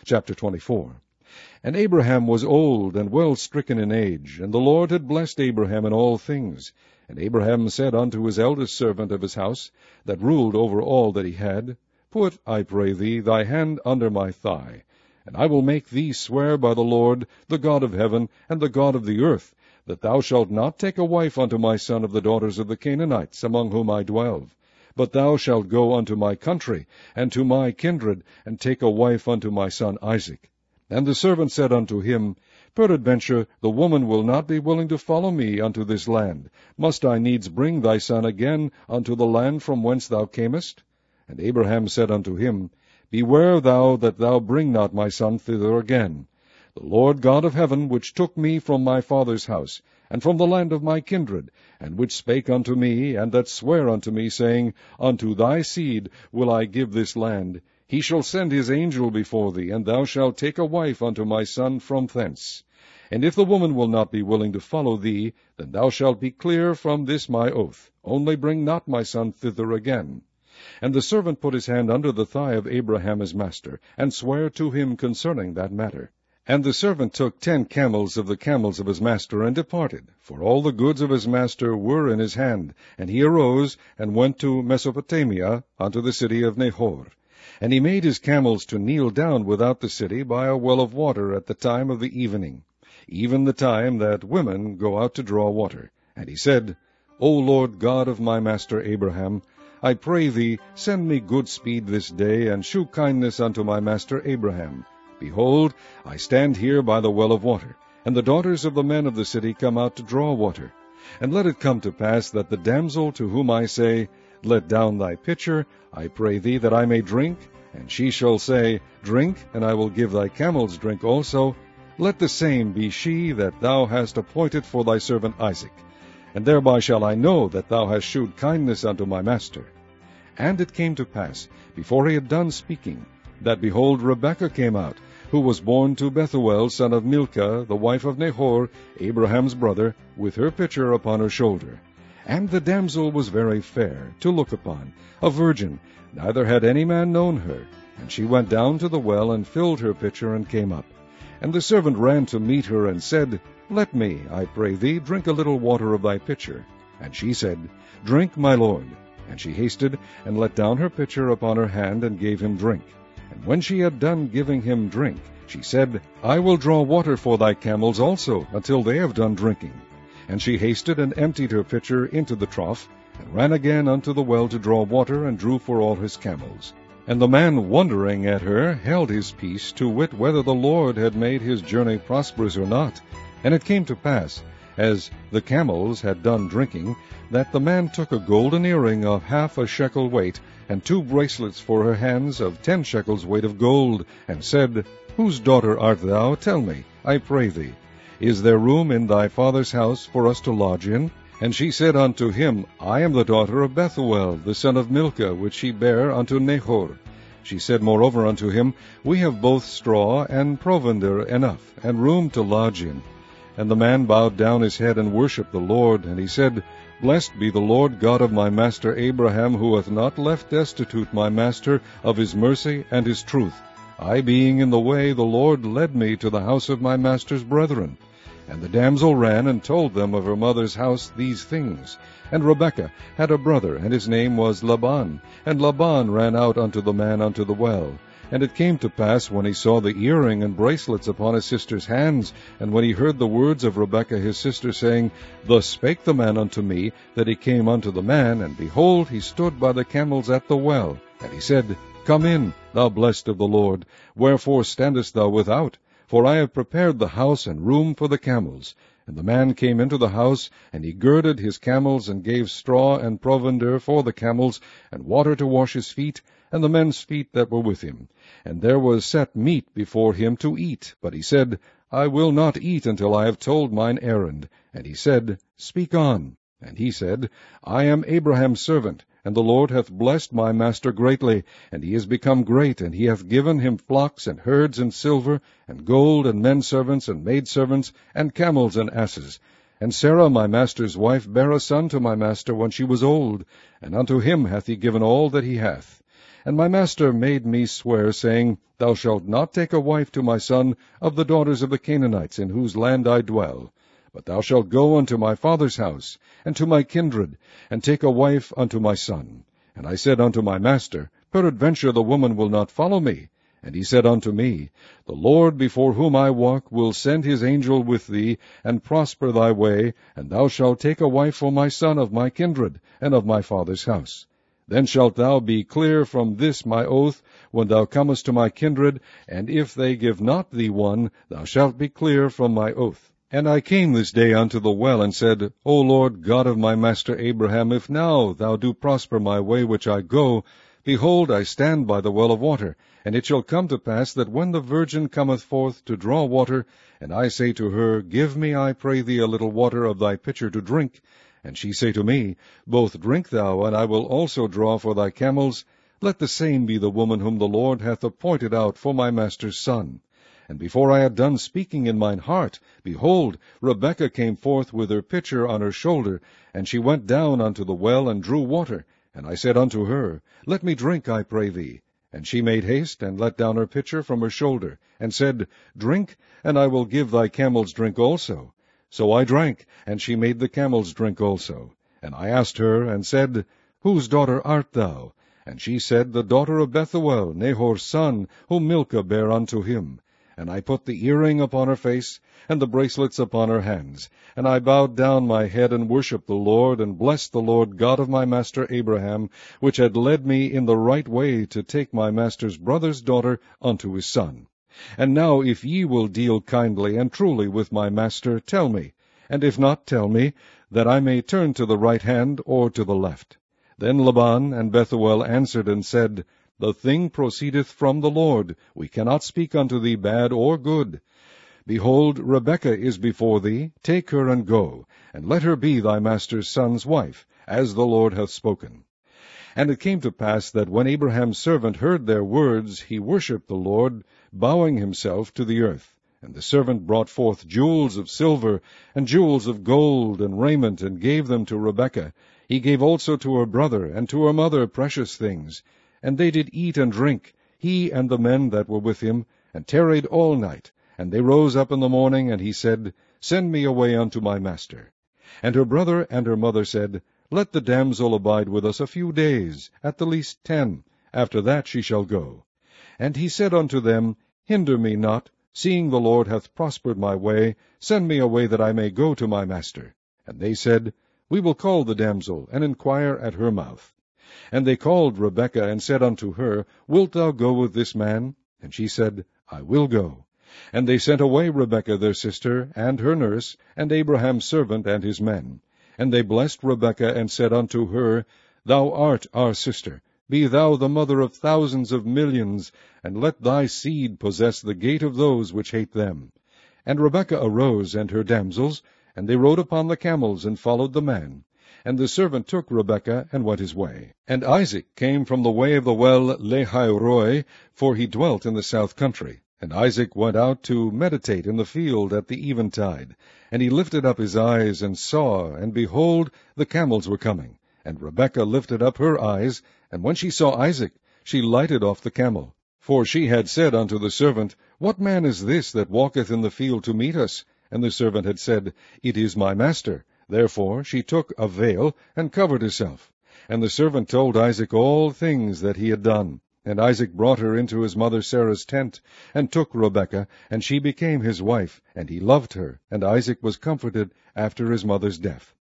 Chapter 24. And Abraham was old and well stricken in age, and the Lord had blessed Abraham in all things. And Abraham said unto his eldest servant of his house, that ruled over all that he had, Put, I pray thee, thy hand under my thigh, and I will make thee swear by the Lord, the God of heaven, and the God of the earth, that thou shalt not take a wife unto my son of the daughters of the Canaanites, among whom I dwell. But thou shalt go unto my country, and to my kindred, and take a wife unto my son Isaac. And the servant said unto him, Peradventure the woman will not be willing to follow me unto this land. Must I needs bring thy son again unto the land from whence thou camest? And Abraham said unto him, Beware thou that thou bring not my son thither again. The Lord God of heaven, which took me from my father's house, and from the land of my kindred, and which spake unto me, and that sware unto me, saying, Unto thy seed will I give this land, he shall send his angel before thee, and thou shalt take a wife unto my son from thence. And if the woman will not be willing to follow thee, then thou shalt be clear from this my oath. Only bring not my son thither again. And the servant put his hand under the thigh of Abraham his master, and sware to him concerning that matter. And the servant took 10 camels of the camels of his master, and departed, for all the goods of his master were in his hand. And he arose, and went to Mesopotamia, unto the city of Nahor. And he made his camels to kneel down without the city by a well of water at the time of the evening, even the time that women go out to draw water. And he said, O Lord God of my master Abraham, I pray thee, send me good speed this day, and shew kindness unto my master Abraham. Behold, I stand here by the well of water, and the daughters of the men of the city come out to draw water. And let it come to pass that the damsel to whom I say, Let down thy pitcher, I pray thee, that I may drink, and she shall say, Drink, and I will give thy camels drink also, let the same be she that thou hast appointed for thy servant Isaac. And thereby shall I know that thou hast shewed kindness unto my master. And it came to pass, before he had done speaking, that, behold, Rebekah came out, who was born to Bethuel, son of Milcah, the wife of Nahor, Abraham's brother, with her pitcher upon her shoulder. And the damsel was very fair to look upon, a virgin, neither had any man known her. And she went down to the well, and filled her pitcher, and came up. And the servant ran to meet her, and said, Let me, I pray thee, drink a little water of thy pitcher. And she said, Drink, my lord. And she hasted, and let down her pitcher upon her hand, and gave him drink. And when she had done giving him drink, she said, I will draw water for thy camels also, until they have done drinking. And she hasted, and emptied her pitcher into the trough, and ran again unto the well to draw water, and drew for all his camels. And the man, wondering at her, held his peace, to wit whether the Lord had made his journey prosperous or not. And it came to pass, as the camels had done drinking, that the man took a golden earring of 1/2 shekel weight, and 2 bracelets for her hands of 10 shekels weight of gold, and said, Whose daughter art thou? Tell me, I pray thee. Is there room in thy father's house for us to lodge in? And she said unto him, I am the daughter of Bethuel, the son of Milcah, which she bare unto Nahor. She said moreover unto him, We have both straw and provender enough, and room to lodge in. And the man bowed down his head and worshipped the Lord. And he said, Blessed be the Lord God of my master Abraham, who hath not left destitute my master of his mercy and his truth. I being in the way, the Lord led me to the house of my master's brethren. And the damsel ran and told them of her mother's house these things. And Rebekah had a brother, and his name was Laban. And Laban ran out unto the man unto the well. And it came to pass, when he saw the earring and bracelets upon his sister's hands, and when he heard the words of Rebekah his sister, saying, Thus spake the man unto me, that he came unto the man, and behold, he stood by the camels at the well. And he said, Come in, thou blessed of the Lord. Wherefore standest thou without? For I have prepared the house and room for the camels. And the man came into the house, and he girded his camels, and gave straw and provender for the camels, and water to wash his feet, and the men's feet that were with him. And there was set meat before him to eat. But he said, I will not eat until I have told mine errand. And he said, Speak on. And he said, I am Abraham's servant, and the Lord hath blessed my master greatly, and he is become great, and he hath given him flocks and herds and silver, and gold, and men servants, and maidservants, and camels and asses. And Sarah my master's wife bare a son to my master when she was old, and unto him hath he given all that he hath. And my master made me swear, saying, Thou shalt not take a wife to my son of the daughters of the Canaanites, in whose land I dwell. But thou shalt go unto my father's house, and to my kindred, and take a wife unto my son. And I said unto my master, Peradventure the woman will not follow me. And he said unto me, The Lord before whom I walk will send his angel with thee, and prosper thy way, and thou shalt take a wife for my son of my kindred, and of my father's house. Then shalt thou be clear from this my oath, when thou comest to my kindred, and if they give not thee one, thou shalt be clear from my oath. And I came this day unto the well, and said, O Lord God of my master Abraham, if now thou do prosper my way which I go, behold, I stand by the well of water. And it shall come to pass that when the virgin cometh forth to draw water, and I say to her, Give me, I pray thee, a little water of thy pitcher to drink, and she say to me, Both drink thou, and I will also draw for thy camels, let the same be the woman whom the Lord hath appointed out for my master's son. And before I had done speaking in mine heart, behold, Rebekah came forth with her pitcher on her shoulder, and she went down unto the well, and drew water. And I said unto her, Let me drink, I pray thee. And she made haste, and let down her pitcher from her shoulder, and said, Drink, and I will give thy camels drink also. So I drank, and she made the camels drink also. And I asked her, and said, Whose daughter art thou? And she said, The daughter of Bethuel, Nahor's son, whom Milcah bare unto him. And I put the earring upon her face, and the bracelets upon her hands. And I bowed down my head, and worshipped the Lord, and blessed the Lord God of my master Abraham, which had led me in the right way to take my master's brother's daughter unto his son. And now if ye will deal kindly and truly with my master, tell me, and if not, tell me, that I may turn to the right hand or to the left. Then Laban and Bethuel answered and said, The thing proceedeth from the Lord. We cannot speak unto thee bad or good. Behold, Rebekah is before thee. Take her and go, and let her be thy master's son's wife, as the Lord hath spoken. And it came to pass that when Abraham's servant heard their words, he worshipped the Lord, bowing himself to the earth. And the servant brought forth jewels of silver, and jewels of gold, and raiment, and gave them to Rebekah. He gave also to her brother and to her mother precious things. And they did eat and drink, he and the men that were with him, and tarried all night. And they rose up in the morning, and he said, Send me away unto my master. And her brother and her mother said, Let the damsel abide with us a few days, at the least 10. After that she shall go. And he said unto them, Hinder me not, seeing the Lord hath prospered my way. Send me away that I may go to my master. And they said, We will call the damsel, and inquire at her mouth. And they called Rebekah, and said unto her, Wilt thou go with this man? And she said, I will go. And they sent away Rebekah their sister, and her nurse, and Abraham's servant, and his men. And they blessed Rebekah, and said unto her, Thou art our sister. Be thou the mother of thousands of millions, and let thy seed possess the gate of those which hate them. And Rebekah arose, and her damsels, and they rode upon the camels, and followed the man. And the servant took Rebekah, and went his way. And Isaac came from the way of the well Lahairoi, for he dwelt in the south country. And Isaac went out to meditate in the field at the eventide. And he lifted up his eyes, and saw, and behold, the camels were coming. And Rebekah lifted up her eyes, and when she saw Isaac, she lighted off the camel. For she had said unto the servant, What man is this that walketh in the field to meet us? And the servant had said, It is my master. Therefore she took a veil, and covered herself. And the servant told Isaac all things that he had done. And Isaac brought her into his mother Sarah's tent, and took Rebekah, and she became his wife, and he loved her, and Isaac was comforted after his mother's death.